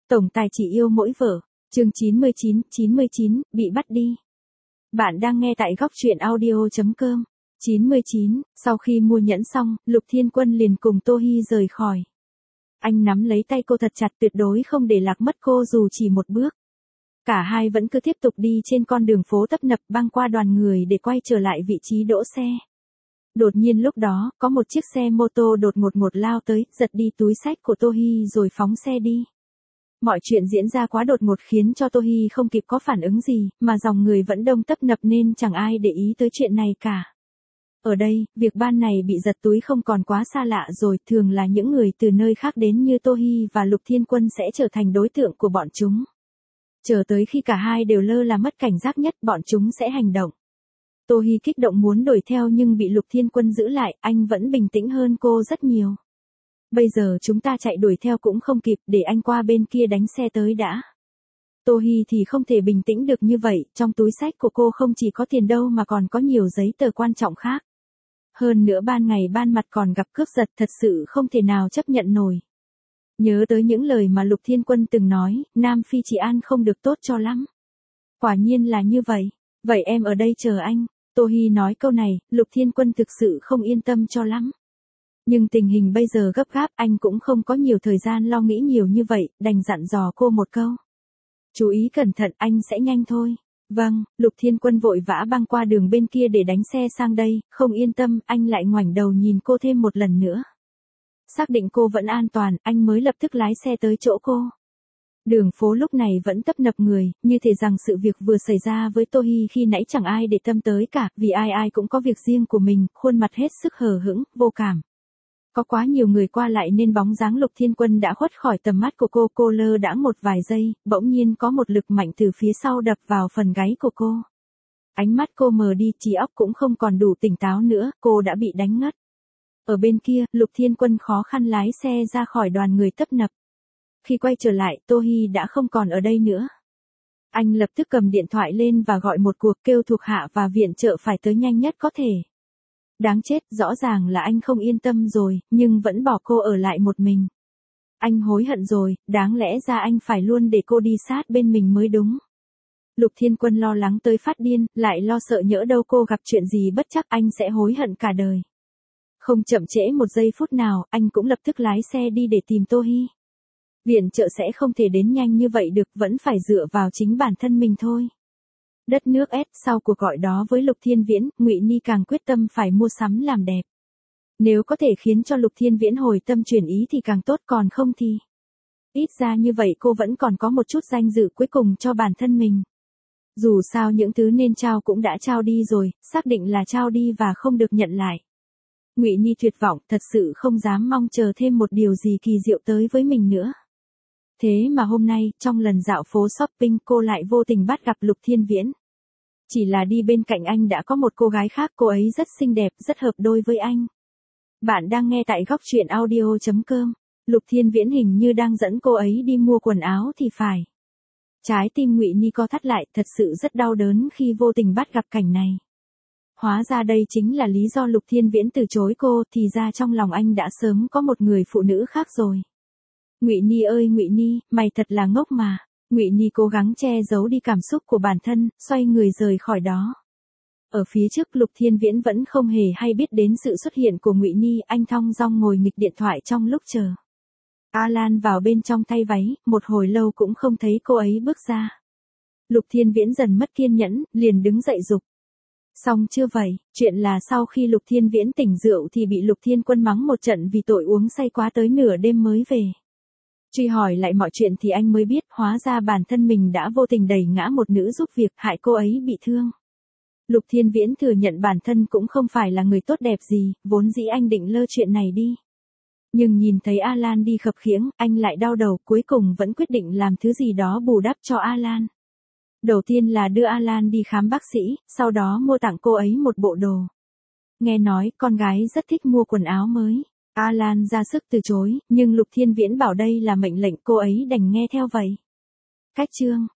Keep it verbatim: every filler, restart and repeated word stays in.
Tổng tài chỉ yêu mỗi vợ. Chương chín mươi chín, chín mươi chín, bị bắt đi. Bạn đang nghe tại góc truyện audio chấm com. chín mươi chín, sau khi mua nhẫn xong, Lục Thiên Quân liền cùng Tô Hi rời khỏi. Anh nắm lấy tay cô thật chặt, tuyệt đối không để lạc mất cô dù chỉ một bước. Cả hai vẫn cứ tiếp tục đi trên con đường phố tấp nập băng qua đoàn người để quay trở lại vị trí đỗ xe. Đột nhiên lúc đó, có một chiếc xe mô tô đột ngột ngột lao tới, giật đi túi xách của Tô Hi rồi phóng xe đi. Mọi chuyện diễn ra quá đột ngột khiến cho Tô Hi không kịp có phản ứng gì, mà dòng người vẫn đông tấp nập nên chẳng ai để ý tới chuyện này cả. Ở đây, việc ban này bị giật túi không còn quá xa lạ rồi, thường là những người từ nơi khác đến như Tô Hi và Lục Thiên Quân sẽ trở thành đối tượng của bọn chúng. Chờ tới khi cả hai đều lơ là mất cảnh giác nhất, bọn chúng sẽ hành động. Tô Hi kích động muốn đuổi theo nhưng bị Lục Thiên Quân giữ lại, anh vẫn bình tĩnh hơn cô rất nhiều. Bây giờ chúng ta chạy đuổi theo cũng không kịp, để anh qua bên kia đánh xe tới đã. Tô Hi thì không thể bình tĩnh được như vậy, trong túi xách của cô không chỉ có tiền đâu mà còn có nhiều giấy tờ quan trọng khác. Hơn nữa ban ngày ban mặt còn gặp cướp giật, thật sự không thể nào chấp nhận nổi. Nhớ tới những lời mà Lục Thiên Quân từng nói, Nam Phi Trị An không được tốt cho lắm. Quả nhiên là như vậy, vậy em ở đây chờ anh. Tô Hi nói câu này, Lục Thiên Quân thực sự không yên tâm cho lắm. Nhưng tình hình bây giờ gấp gáp, anh cũng không có nhiều thời gian lo nghĩ nhiều như vậy, đành dặn dò cô một câu. Chú ý cẩn thận, anh sẽ nhanh thôi. Vâng, Lục Thiên Quân vội vã băng qua đường bên kia để đánh xe sang đây, không yên tâm, anh lại ngoảnh đầu nhìn cô thêm một lần nữa. Xác định cô vẫn an toàn, anh mới lập tức lái xe tới chỗ cô. Đường phố lúc này vẫn tấp nập người, như thể rằng sự việc vừa xảy ra với Tô Hi khi nãy chẳng ai để tâm tới cả, vì ai ai cũng có việc riêng của mình, khuôn mặt hết sức hờ hững, vô cảm. Có quá nhiều người qua lại nên bóng dáng Lục Thiên Quân đã khuất khỏi tầm mắt của cô, cô lơ đãng một vài giây, bỗng nhiên có một lực mạnh từ phía sau đập vào phần gáy của cô. Ánh mắt cô mờ đi, trí óc cũng không còn đủ tỉnh táo nữa, cô đã bị đánh ngất. Ở bên kia, Lục Thiên Quân khó khăn lái xe ra khỏi đoàn người tấp nập. Khi quay trở lại, Tô Hi đã không còn ở đây nữa. Anh lập tức cầm điện thoại lên và gọi một cuộc, kêu thuộc hạ và viện trợ phải tới nhanh nhất có thể. Đáng chết, rõ ràng là anh không yên tâm rồi, nhưng vẫn bỏ cô ở lại một mình. Anh hối hận rồi, đáng lẽ ra anh phải luôn để cô đi sát bên mình mới đúng. Lục Thiên Quân lo lắng tới phát điên, lại lo sợ nhỡ đâu cô gặp chuyện gì bất trắc anh sẽ hối hận cả đời. Không chậm trễ một giây phút nào, anh cũng lập tức lái xe đi để tìm Tô Hi. Viện trợ sẽ không thể đến nhanh như vậy được, vẫn phải dựa vào chính bản thân mình thôi. Đất nước S, sau cuộc gọi đó với Lục Thiên Viễn, Ngụy Ni càng quyết tâm phải mua sắm làm đẹp. Nếu có thể khiến cho Lục Thiên Viễn hồi tâm chuyển ý thì càng tốt, còn không thì. Ít ra như vậy cô vẫn còn có một chút danh dự cuối cùng cho bản thân mình. Dù sao những thứ nên trao cũng đã trao đi rồi, xác định là trao đi và không được nhận lại. Ngụy Ni tuyệt vọng, thật sự không dám mong chờ thêm một điều gì kỳ diệu tới với mình nữa. Thế mà hôm nay, trong lần dạo phố shopping cô lại vô tình bắt gặp Lục Thiên Viễn. Chỉ là đi bên cạnh anh đã có một cô gái khác, cô ấy rất xinh đẹp, rất hợp đôi với anh. Bạn đang nghe tại góc truyện audio chấm com. Lục Thiên Viễn hình như đang dẫn cô ấy đi mua quần áo thì phải. Trái tim Ngụy Ni co thắt lại, thật sự rất đau đớn khi vô tình bắt gặp cảnh này. Hóa ra đây chính là lý do Lục Thiên Viễn từ chối cô, thì ra trong lòng anh đã sớm có một người phụ nữ khác rồi. Ngụy Ni ơi Ngụy Ni, mày thật là ngốc mà. Ngụy Ni cố gắng che giấu đi cảm xúc của bản thân, xoay người rời khỏi đó. Ở phía trước Lục Thiên Viễn vẫn không hề hay biết đến sự xuất hiện của Ngụy Ni, anh thong dong ngồi nghịch điện thoại trong lúc chờ. Alan vào bên trong thay váy, một hồi lâu cũng không thấy cô ấy bước ra. Lục Thiên Viễn dần mất kiên nhẫn, liền đứng dậy giục. Xong chưa vậy, chuyện là sau khi Lục Thiên Viễn tỉnh rượu thì bị Lục Thiên Quân mắng một trận vì tội uống say quá tới nửa đêm mới về. Truy hỏi lại mọi chuyện thì anh mới biết, hóa ra bản thân mình đã vô tình đẩy ngã một nữ giúp việc, hại cô ấy bị thương. Lục Thiên Viễn thừa nhận bản thân cũng không phải là người tốt đẹp gì, vốn dĩ anh định lơ chuyện này đi. Nhưng nhìn thấy Alan đi khập khiễng, anh lại đau đầu, cuối cùng vẫn quyết định làm thứ gì đó bù đắp cho Alan. Đầu tiên là đưa Alan đi khám bác sĩ, sau đó mua tặng cô ấy một bộ đồ. Nghe nói, con gái rất thích mua quần áo mới. Alan ra sức từ chối, nhưng Lục Thiên Viễn bảo đây là mệnh lệnh, cô ấy đành nghe theo vậy. Cách chương